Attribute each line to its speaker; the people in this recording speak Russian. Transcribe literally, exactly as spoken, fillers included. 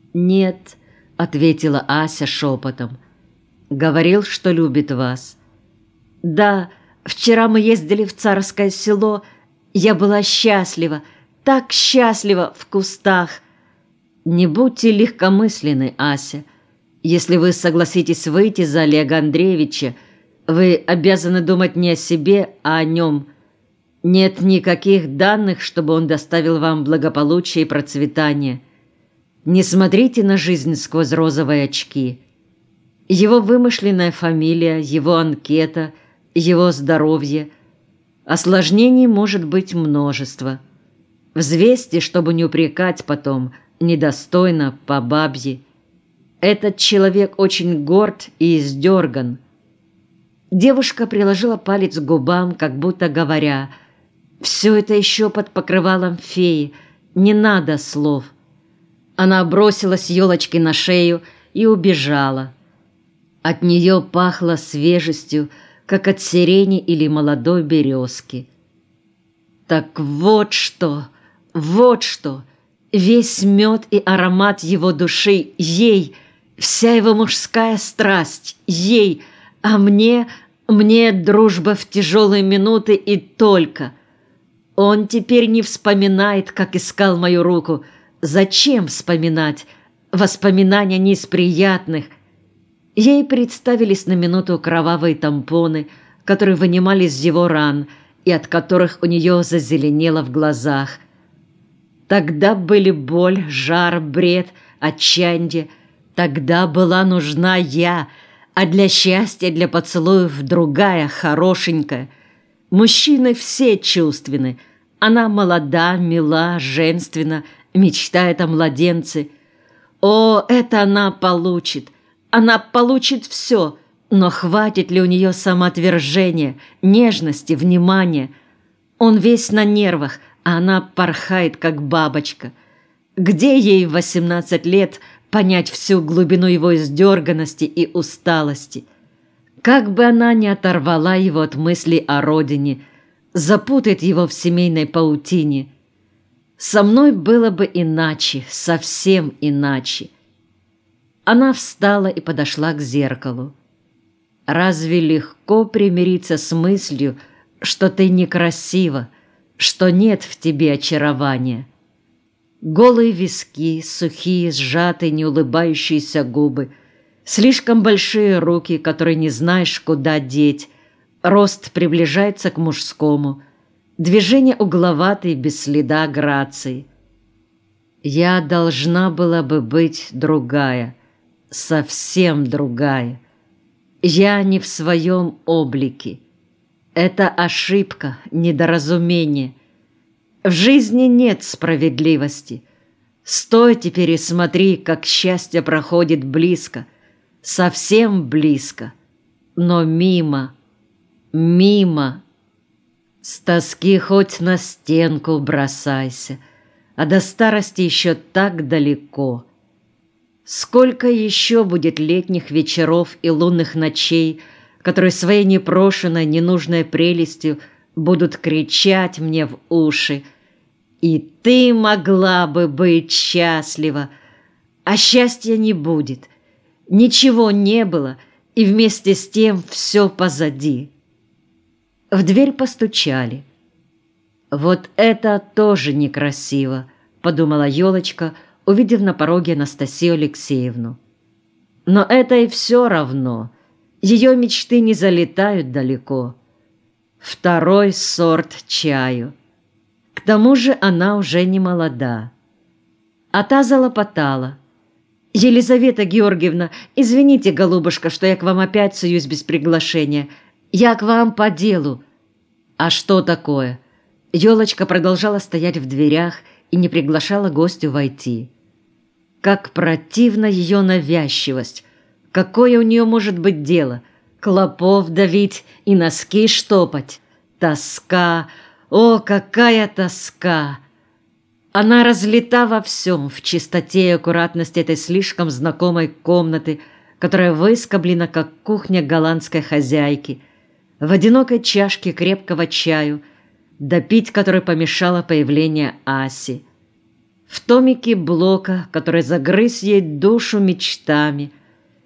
Speaker 1: «Нет», — ответила Ася шепотом. «Говорил, что любит вас». «Да, вчера мы ездили в Царское Село. Я была счастлива, так счастлива в кустах». «Не будьте легкомысленны, Ася. Если вы согласитесь выйти за Олега Андреевича, вы обязаны думать не о себе, а о нем. Нет никаких данных, чтобы он доставил вам благополучие и процветание. Не смотрите на жизнь сквозь розовые очки. Его вымышленная фамилия, его анкета, его здоровье. Осложнений может быть множество. Взвесьте, чтобы не упрекать потом, недостойно, по бабье. Этот человек очень горд и издерган». Девушка приложила палец к губам, как будто говоря: «Все это еще под покрывалом феи, не надо слов». Она бросилась елочке на шею и убежала. От нее пахло свежестью, как от сирени или молодой березки. Так вот что, вот что, весь мед и аромат его души ей, вся его мужская страсть ей, а мне, мне дружба в тяжелые минуты и только. Он теперь не вспоминает, как искал мою руку. Зачем вспоминать? Воспоминания не из приятных. Ей представились на минуту кровавые тампоны, которые вынимали из его ран и от которых у нее зазеленело в глазах. Тогда были боль, жар, бред, отчаяние. Тогда была нужна я, а для счастья, для поцелуев другая, хорошенькая. Мужчины все чувственны. Она молода, мила, женственна, мечтает о младенце. О, это она получит! Она получит все, но хватит ли у нее самоотвержения, нежности, внимания? Он весь на нервах, а она порхает, как бабочка. Где ей в восемнадцать лет понять всю глубину его издерганности и усталости? Как бы она ни оторвала его от мыслей о родине, запутает его в семейной паутине. Со мной было бы иначе, совсем иначе. Она встала и подошла к зеркалу. Разве легко примириться с мыслью, что ты некрасива, что нет в тебе очарования? Голые виски, сухие, сжатые, неулыбающиеся губы, слишком большие руки, которые не знаешь, куда деть, рост приближается к мужскому, движения угловатые, без следа грации. Я должна была бы быть другая, совсем другая. Я не в своем облике. Это ошибка, недоразумение. В жизни нет справедливости. Стой теперь и смотри, как счастье проходит близко, совсем близко, но мимо, мимо. С тоски хоть на стенку бросайся, а до старости еще так далеко. Сколько еще будет летних вечеров и лунных ночей, которые своей непрошенной, ненужной прелестью будут кричать мне в уши: «И ты могла бы быть счастлива!» А счастья не будет. Ничего не было, и вместе с тем все позади. В дверь постучали. «Вот это тоже некрасиво», — подумала елочка, увидев на пороге Анастасию Алексеевну. Но это и все равно. Ее мечты не залетают далеко. Второй сорт чаю. К тому же она уже не молода. А та залопотала: «Елизавета Георгиевна, извините, голубушка, что я к вам опять суюсь без приглашения. Я к вам по делу». «А что такое?» Елочка продолжала стоять в дверях и не приглашала гостю войти. Как противна ее навязчивость! Какое у нее может быть дело? Клопов давить и носки штопать? Тоска! О, какая тоска! Она разлита во всем, в чистоте и аккуратности этой слишком знакомой комнаты, которая выскоблена, как кухня голландской хозяйки, в одинокой чашке крепкого чаю, допить которой помешало появление Аси. в томике Блока, который загрыз ей душу мечтами,